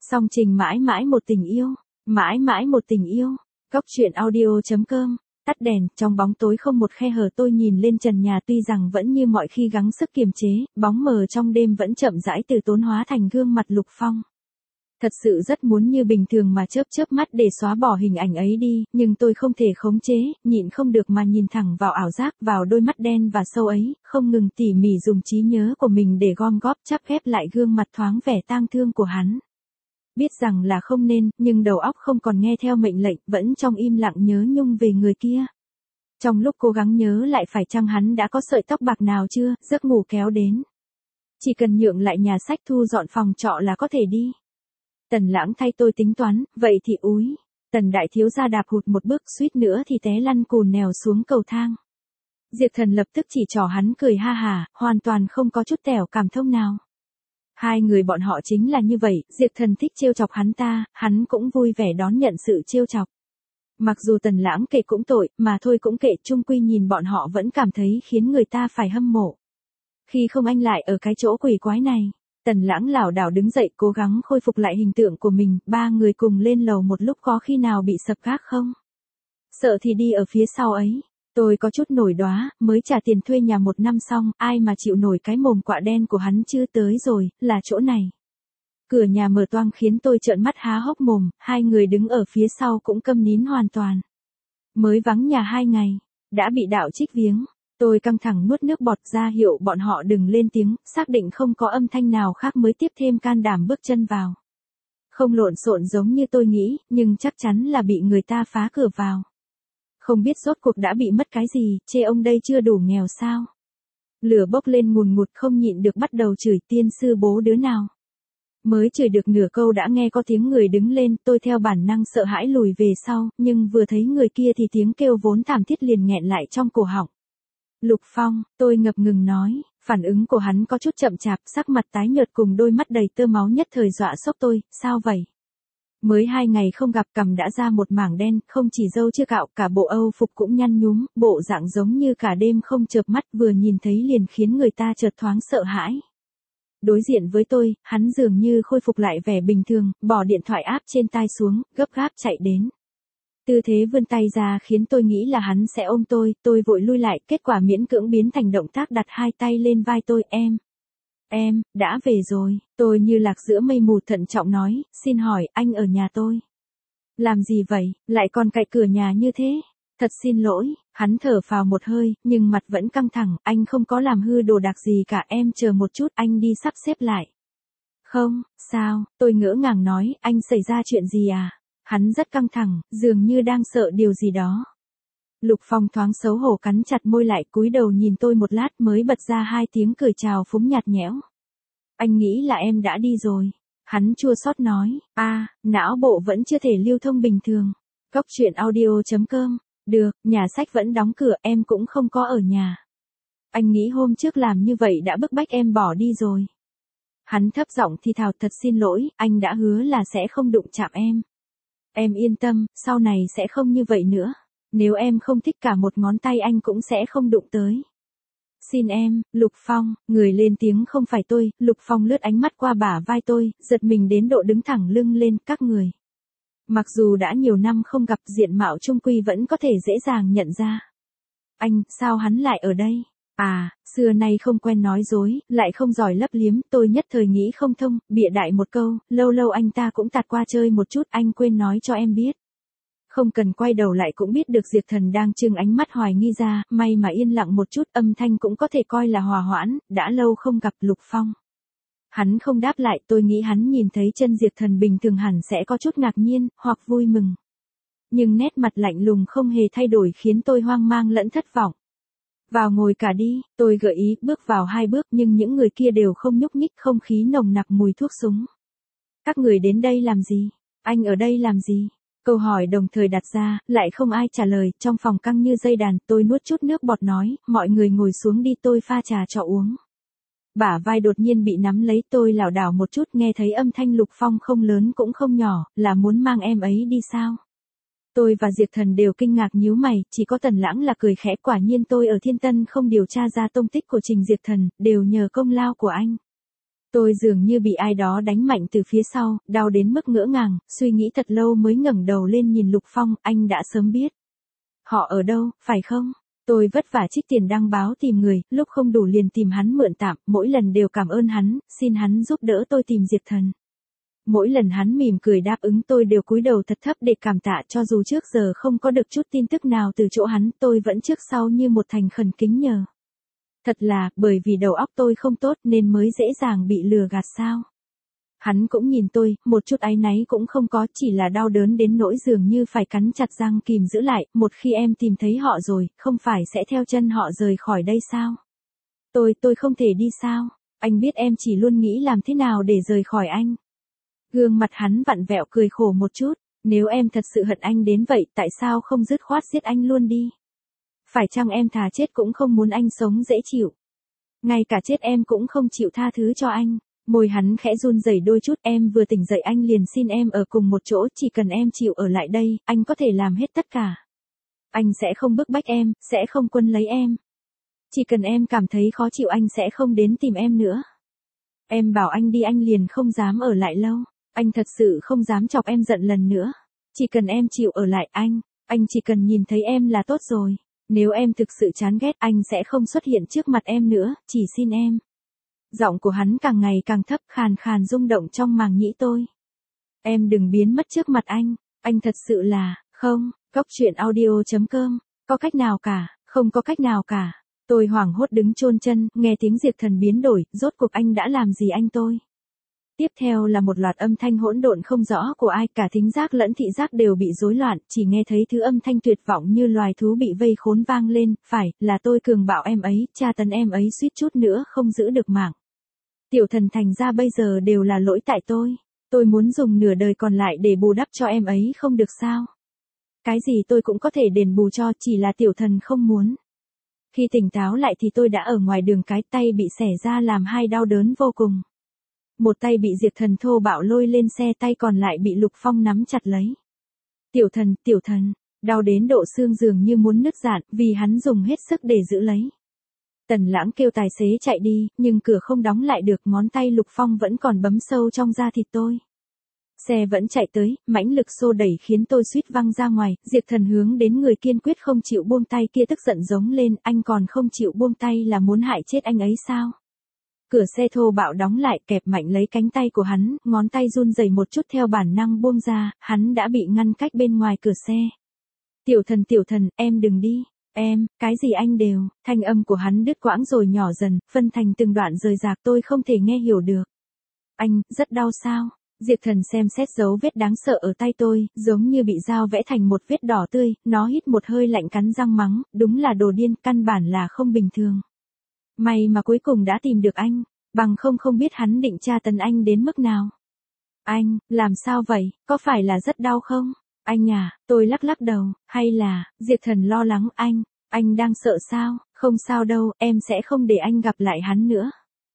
Song trình mãi mãi một tình yêu, mãi mãi một tình yêu. Góc truyện audio.com. Tắt đèn, trong bóng tối không một khe hở tôi nhìn lên trần nhà tuy rằng vẫn như mọi khi gắng sức kiềm chế, bóng mờ trong đêm vẫn chậm rãi từ tốn hóa thành gương mặt Lục Phong. Thật sự rất muốn như bình thường mà chớp chớp mắt để xóa bỏ hình ảnh ấy đi, nhưng tôi không thể khống chế, nhịn không được mà nhìn thẳng vào ảo giác, vào đôi mắt đen và sâu ấy, không ngừng tỉ mỉ dùng trí nhớ của mình để gom góp chắp ghép lại gương mặt thoáng vẻ tang thương của hắn. Biết rằng là không nên, nhưng đầu óc không còn nghe theo mệnh lệnh, vẫn trong im lặng nhớ nhung về người kia. Trong lúc cố gắng nhớ lại phải chăng hắn đã có sợi tóc bạc nào chưa, giấc ngủ kéo đến. Chỉ cần nhượng lại nhà sách thu dọn phòng trọ là có thể đi. Tần Lãng thay tôi tính toán, vậy thì úi. Tần đại thiếu gia đạp hụt một bước suýt nữa thì té lăn cùn nèo xuống cầu thang. Diệp Thần lập tức chỉ trỏ hắn cười ha hả, hoàn toàn không có chút tẻo cảm thông nào. Hai người bọn họ chính là như vậy, Diệp Thần thích trêu chọc hắn ta, hắn cũng vui vẻ đón nhận sự trêu chọc. Mặc dù Tần Lãng kệ cũng tội, mà thôi cũng kệ, chung quy nhìn bọn họ vẫn cảm thấy khiến người ta phải hâm mộ. Khi không anh lại ở cái chỗ quỷ quái này, Tần Lãng lảo đảo đứng dậy cố gắng khôi phục lại hình tượng của mình, ba người cùng lên lầu một lúc có khi nào bị sập gác không? Sợ thì đi ở phía sau ấy. Tôi có chút nổi đoá, mới trả tiền thuê nhà 1 năm xong, ai mà chịu nổi cái mồm quạ đen của hắn chưa tới rồi, là chỗ này. Cửa nhà mở toang khiến tôi trợn mắt há hốc mồm, hai người đứng ở phía sau cũng câm nín hoàn toàn. Mới vắng nhà 2 ngày, đã bị đạo trích viếng. Tôi căng thẳng nuốt nước bọt ra hiệu bọn họ đừng lên tiếng, xác định không có âm thanh nào khác mới tiếp thêm can đảm bước chân vào. Không lộn xộn giống như tôi nghĩ, nhưng chắc chắn là bị người ta phá cửa vào. Không biết rốt cuộc đã bị mất cái gì, chê ông đây chưa đủ nghèo sao? Lửa bốc lên ngùn ngụt không nhịn được bắt đầu chửi tiên sư bố đứa nào. Mới chửi được nửa câu đã nghe có tiếng người đứng lên, tôi theo bản năng sợ hãi lùi về sau, nhưng vừa thấy người kia thì tiếng kêu vốn thảm thiết liền nghẹn lại trong cổ họng. Lục Phong, tôi ngập ngừng nói, phản ứng của hắn có chút chậm chạp, sắc mặt tái nhợt cùng đôi mắt đầy tơ máu nhất thời dọa sốc tôi, sao vậy? Mới 2 ngày không gặp cằm đã ra một mảng đen, không chỉ râu chưa cạo, cả bộ âu phục cũng nhăn nhúm, bộ dạng giống như cả đêm không chợp mắt vừa nhìn thấy liền khiến người ta chợt thoáng sợ hãi. Đối diện với tôi, hắn dường như khôi phục lại vẻ bình thường, bỏ điện thoại áp trên tai xuống, gấp gáp chạy đến. Tư thế vươn tay ra khiến tôi nghĩ là hắn sẽ ôm tôi vội lui lại, kết quả miễn cưỡng biến thành động tác đặt 2 tay lên vai tôi, Em, đã về rồi, tôi như lạc giữa mây mù thận trọng nói, xin hỏi, anh ở nhà tôi. Làm gì vậy, lại còn cậy cửa nhà như thế? Thật xin lỗi, hắn thở phào một hơi, nhưng mặt vẫn căng thẳng, anh không có làm hư đồ đạc gì cả, em chờ một chút, anh đi sắp xếp lại. Không, sao, tôi ngỡ ngàng nói, anh xảy ra chuyện gì à? Hắn rất căng thẳng, dường như đang sợ điều gì đó. Lục Phong thoáng xấu hổ cắn chặt môi lại cúi đầu nhìn tôi một lát mới bật ra 2 tiếng cười chào phúng nhạt nhẽo. Anh nghĩ là em đã đi rồi. Hắn chua xót nói, não bộ vẫn chưa thể lưu thông bình thường. Góc truyện audio.com, được, nhà sách vẫn đóng cửa, em cũng không có ở nhà. Anh nghĩ hôm trước làm như vậy đã bức bách em bỏ đi rồi. Hắn thấp giọng thì thào, thật xin lỗi, anh đã hứa là sẽ không đụng chạm em. Em yên tâm, sau này sẽ không như vậy nữa. Nếu em không thích cả một ngón tay anh cũng sẽ không đụng tới. Xin em, Lục Phong, người lên tiếng không phải tôi, Lục Phong lướt ánh mắt qua bả vai tôi, giật mình đến độ đứng thẳng lưng lên, các người. Mặc dù đã nhiều năm không gặp, diện mạo chung quy vẫn có thể dễ dàng nhận ra. Anh, sao hắn lại ở đây? Xưa nay không quen nói dối, lại không giỏi lấp liếm, tôi nhất thời nghĩ không thông, bịa đại một câu, lâu lâu anh ta cũng tạt qua chơi một chút, anh quên nói cho em biết. Không cần quay đầu lại cũng biết được Diệp Thần đang trưng ánh mắt hoài nghi ra, may mà yên lặng một chút, âm thanh cũng có thể coi là hòa hoãn, đã lâu không gặp Lục Phong. Hắn không đáp lại, tôi nghĩ hắn nhìn thấy chân Diệp Thần bình thường hẳn sẽ có chút ngạc nhiên, hoặc vui mừng. Nhưng nét mặt lạnh lùng không hề thay đổi khiến tôi hoang mang lẫn thất vọng. Vào ngồi cả đi, tôi gợi ý, bước vào 2 bước nhưng những người kia đều không nhúc nhích, không khí nồng nặc mùi thuốc súng. Các người đến đây làm gì? Anh ở đây làm gì? Câu hỏi đồng thời đặt ra, lại không ai trả lời, trong phòng căng như dây đàn, tôi nuốt chút nước bọt nói, mọi người ngồi xuống đi, tôi pha trà cho uống. Bả vai đột nhiên bị nắm lấy, tôi lảo đảo một chút, nghe thấy âm thanh Lục Phong không lớn cũng không nhỏ, là muốn mang em ấy đi sao? Tôi và Diệp Thần đều kinh ngạc nhíu mày, chỉ có Tần Lãng là cười khẽ, quả nhiên tôi ở Thiên Tân không điều tra ra tông tích của Trình Diệp Thần, đều nhờ công lao của anh. Tôi dường như bị ai đó đánh mạnh từ phía sau, đau đến mức ngỡ ngàng, suy nghĩ thật lâu mới ngẩng đầu lên nhìn Lục Phong, anh đã sớm biết. Họ ở đâu, phải không? Tôi vất vả trích tiền đăng báo tìm người, lúc không đủ liền tìm hắn mượn tạm, mỗi lần đều cảm ơn hắn, xin hắn giúp đỡ tôi tìm Diệp Thần. Mỗi lần hắn mỉm cười đáp ứng tôi đều cúi đầu thật thấp để cảm tạ, cho dù trước giờ không có được chút tin tức nào từ chỗ hắn, tôi vẫn trước sau như một thành khẩn kính nhờ. Thật là, bởi vì đầu óc tôi không tốt nên mới dễ dàng bị lừa gạt sao. Hắn cũng nhìn tôi, một chút áy náy cũng không có, chỉ là đau đớn đến nỗi dường như phải cắn chặt răng kìm giữ lại, một khi em tìm thấy họ rồi, không phải sẽ theo chân họ rời khỏi đây sao? Tôi không thể đi sao? Anh biết em chỉ luôn nghĩ làm thế nào để rời khỏi anh. Gương mặt hắn vặn vẹo cười khổ một chút, nếu em thật sự hận anh đến vậy, tại sao không dứt khoát giết anh luôn đi? Phải chăng em thà chết cũng không muốn anh sống dễ chịu? Ngay cả chết em cũng không chịu tha thứ cho anh. Môi hắn khẽ run rẩy đôi chút, em vừa tỉnh dậy anh liền xin em ở cùng một chỗ, chỉ cần em chịu ở lại đây, anh có thể làm hết tất cả. Anh sẽ không bức bách em, sẽ không quấn lấy em. Chỉ cần em cảm thấy khó chịu anh sẽ không đến tìm em nữa. Em bảo anh đi anh liền không dám ở lại lâu. Anh thật sự không dám chọc em giận lần nữa. Chỉ cần em chịu ở lại anh chỉ cần nhìn thấy em là tốt rồi. Nếu em thực sự chán ghét anh sẽ không xuất hiện trước mặt em nữa, chỉ xin em. Giọng của hắn càng ngày càng thấp, khàn khàn rung động trong màng nhĩ tôi. Em đừng biến mất trước mặt anh thật sự là, không, coctruyện.audio.com, có cách nào cả, không có cách nào cả. Tôi hoảng hốt đứng chôn chân, nghe tiếng Diệp Thần biến đổi, rốt cuộc anh đã làm gì anh tôi? Tiếp theo là một loạt âm thanh hỗn độn không rõ của ai, cả thính giác lẫn thị giác đều bị rối loạn, chỉ nghe thấy thứ âm thanh tuyệt vọng như loài thú bị vây khốn vang lên, phải, là tôi cường bạo em ấy, tra tấn em ấy suýt chút nữa không giữ được mạng. Tiểu Thần thành ra bây giờ đều là lỗi tại tôi muốn dùng nửa đời còn lại để bù đắp cho em ấy không được sao? Cái gì tôi cũng có thể đền bù cho, chỉ là Tiểu Thần không muốn. Khi tỉnh táo lại thì tôi đã ở ngoài đường, cái tay bị xẻ ra làm hai đau đớn vô cùng. Một tay bị Diệp Thần thô bạo lôi lên xe, tay còn lại bị Lục Phong nắm chặt lấy. Tiểu Thần, đau đến độ xương dường như muốn nứt rạn, vì hắn dùng hết sức để giữ lấy. Tần Lãng kêu tài xế chạy đi, nhưng cửa không đóng lại được, ngón tay Lục Phong vẫn còn bấm sâu trong da thịt tôi. Xe vẫn chạy tới, mãnh lực xô đẩy khiến tôi suýt văng ra ngoài, Diệp Thần hướng đến người kiên quyết không chịu buông tay kia tức giận giống lên, anh còn không chịu buông tay là muốn hại chết anh ấy sao? Cửa xe thô bạo đóng lại, kẹp mạnh lấy cánh tay của hắn, ngón tay run rẩy một chút theo bản năng buông ra, hắn đã bị ngăn cách bên ngoài cửa xe. Tiểu Thần, em đừng đi. Em, cái gì anh đều, thanh âm của hắn đứt quãng rồi nhỏ dần, phân thành từng đoạn rời rạc, tôi không thể nghe hiểu được. Anh, rất đau sao? Diệp Thần xem xét dấu vết đáng sợ ở tay tôi, giống như bị dao vẽ thành một vết đỏ tươi, nó hít một hơi lạnh cắn răng mắng, đúng là đồ điên, căn bản là không bình thường. May mà cuối cùng đã tìm được anh, bằng không biết hắn định tra tấn anh đến mức nào. Anh, làm sao vậy, có phải là rất đau không? Anh à, tôi lắc đầu, hay là, Diệp Thần lo lắng, anh đang sợ sao? Không sao đâu, em sẽ không để anh gặp lại hắn nữa.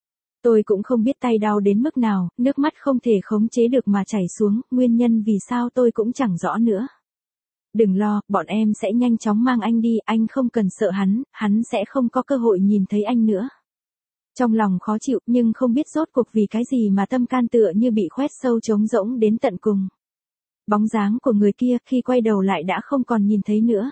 Tôi cũng không biết tay đau đến mức nào, nước mắt không thể khống chế được mà chảy xuống, nguyên nhân vì sao tôi cũng chẳng rõ nữa. Đừng lo, bọn em sẽ nhanh chóng mang anh đi, anh không cần sợ hắn sẽ không có cơ hội nhìn thấy anh nữa. Trong lòng khó chịu, nhưng không biết rốt cuộc vì cái gì mà tâm can tựa như bị khoét sâu trống rỗng đến tận cùng. Bóng dáng của người kia khi quay đầu lại đã không còn nhìn thấy nữa.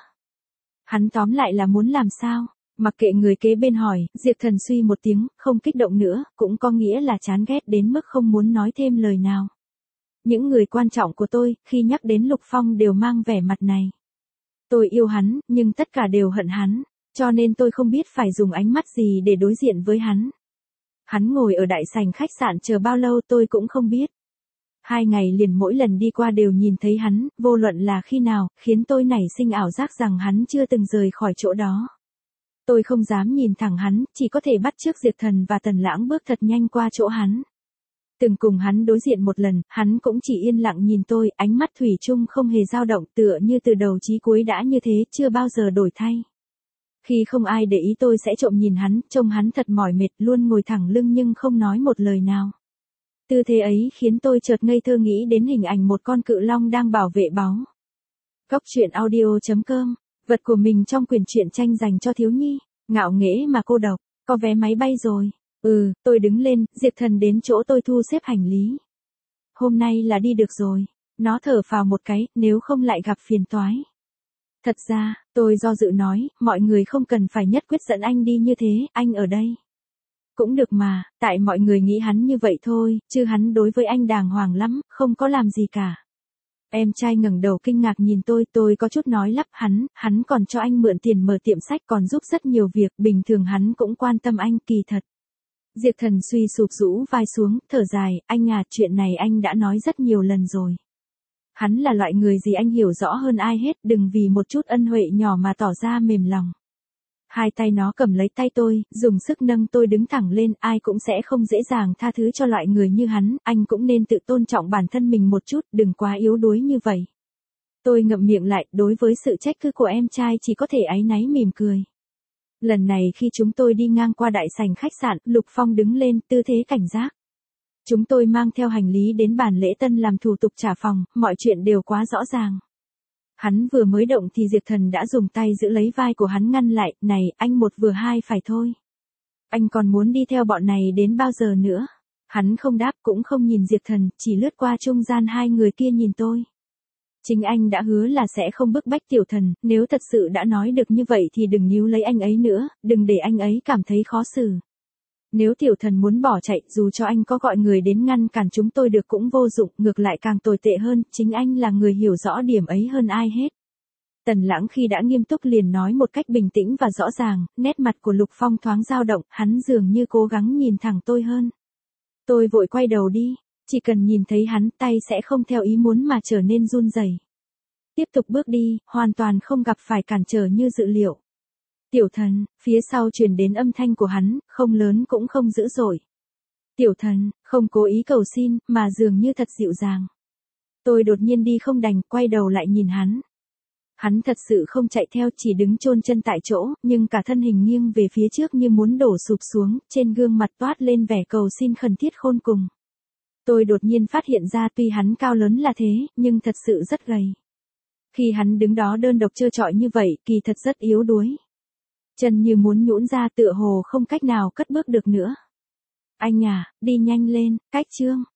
Hắn tóm lại là muốn làm sao? Mặc kệ người kế bên hỏi, Diệp Thần suy một tiếng, không kích động nữa, cũng có nghĩa là chán ghét đến mức không muốn nói thêm lời nào. Những người quan trọng của tôi, khi nhắc đến Lục Phong đều mang vẻ mặt này. Tôi yêu hắn, nhưng tất cả đều hận hắn, cho nên tôi không biết phải dùng ánh mắt gì để đối diện với hắn. Hắn ngồi ở đại sảnh khách sạn chờ bao lâu tôi cũng không biết. 2 ngày liền mỗi lần đi qua đều nhìn thấy hắn, vô luận là khi nào, khiến tôi nảy sinh ảo giác rằng hắn chưa từng rời khỏi chỗ đó. Tôi không dám nhìn thẳng hắn, chỉ có thể bắt chước Diệp Thần và Tần Lãng bước thật nhanh qua chỗ hắn. Từng cùng hắn đối diện một lần, hắn cũng chỉ yên lặng nhìn tôi, ánh mắt thủy chung không hề dao động, tựa như từ đầu chí cuối đã như thế, chưa bao giờ đổi thay. Khi không ai để ý tôi sẽ trộm nhìn hắn, trông hắn thật mỏi mệt, luôn ngồi thẳng lưng nhưng không nói một lời nào. Tư thế ấy khiến tôi chợt ngây thơ nghĩ đến hình ảnh một con cự long đang bảo vệ báu. Coctruyện.audio.com, vật của mình trong quyển truyện tranh dành cho thiếu nhi, ngạo nghễ mà cô độc, có vé máy bay rồi. Tôi đứng lên, Diệp Thần đến chỗ tôi thu xếp hành lý. Hôm nay là đi được rồi. Nó thở phào một cái, nếu không lại gặp phiền toái. Thật ra, tôi do dự nói, mọi người không cần phải nhất quyết dẫn anh đi như thế, anh ở đây. Cũng được mà, tại mọi người nghĩ hắn như vậy thôi, chứ hắn đối với anh đàng hoàng lắm, không có làm gì cả. Em trai ngẩng đầu kinh ngạc nhìn tôi có chút nói lắp hắn còn cho anh mượn tiền mở tiệm sách còn giúp rất nhiều việc, bình thường hắn cũng quan tâm anh kỳ thật. Diệp Thần suy sụp rũ vai xuống, thở dài, anh à, chuyện này anh đã nói rất nhiều lần rồi. Hắn là loại người gì anh hiểu rõ hơn ai hết, đừng vì một chút ân huệ nhỏ mà tỏ ra mềm lòng. Hai tay nó cầm lấy tay tôi, dùng sức nâng tôi đứng thẳng lên, ai cũng sẽ không dễ dàng tha thứ cho loại người như hắn, anh cũng nên tự tôn trọng bản thân mình một chút, đừng quá yếu đuối như vậy. Tôi ngậm miệng lại, đối với sự trách cứ của em trai chỉ có thể áy náy mỉm cười. Lần này khi chúng tôi đi ngang qua đại sảnh khách sạn, Lục Phong đứng lên, tư thế cảnh giác. Chúng tôi mang theo hành lý đến bàn lễ tân làm thủ tục trả phòng, mọi chuyện đều quá rõ ràng. Hắn vừa mới động thì Diệp Thần đã dùng tay giữ lấy vai của hắn ngăn lại, này, anh một vừa hai phải thôi. Anh còn muốn đi theo bọn này đến bao giờ nữa? Hắn không đáp cũng không nhìn Diệp Thần, chỉ lướt qua trung gian hai người kia nhìn tôi. Chính anh đã hứa là sẽ không bức bách Tiểu Thần, nếu thật sự đã nói được như vậy thì đừng níu lấy anh ấy nữa, đừng để anh ấy cảm thấy khó xử. Nếu Tiểu Thần muốn bỏ chạy, dù cho anh có gọi người đến ngăn cản chúng tôi được cũng vô dụng, ngược lại càng tồi tệ hơn, chính anh là người hiểu rõ điểm ấy hơn ai hết. Tần Lãng khi đã nghiêm túc liền nói một cách bình tĩnh và rõ ràng, nét mặt của Lục Phong thoáng dao động, hắn dường như cố gắng nhìn thẳng tôi hơn. Tôi vội quay đầu đi, chỉ cần nhìn thấy hắn tay sẽ không theo ý muốn mà trở nên run rẩy. Tiếp tục bước đi, hoàn toàn không gặp phải cản trở như dự liệu. Tiểu Thần, phía sau truyền đến âm thanh của hắn, không lớn cũng không dữ dội. Tiểu Thần, không cố ý cầu xin, mà dường như thật dịu dàng. Tôi đột nhiên đi không đành, quay đầu lại nhìn hắn. Hắn thật sự không chạy theo, chỉ đứng chôn chân tại chỗ, nhưng cả thân hình nghiêng về phía trước như muốn đổ sụp xuống, trên gương mặt toát lên vẻ cầu xin khẩn thiết khôn cùng. Tôi đột nhiên phát hiện ra tuy hắn cao lớn là thế, nhưng thật sự rất gầy. Khi hắn đứng đó đơn độc trơ trọi như vậy, kỳ thật rất yếu đuối. Chân như muốn nhũn ra tựa hồ không cách nào cất bước được nữa. Anh à, đi nhanh lên, cách chương.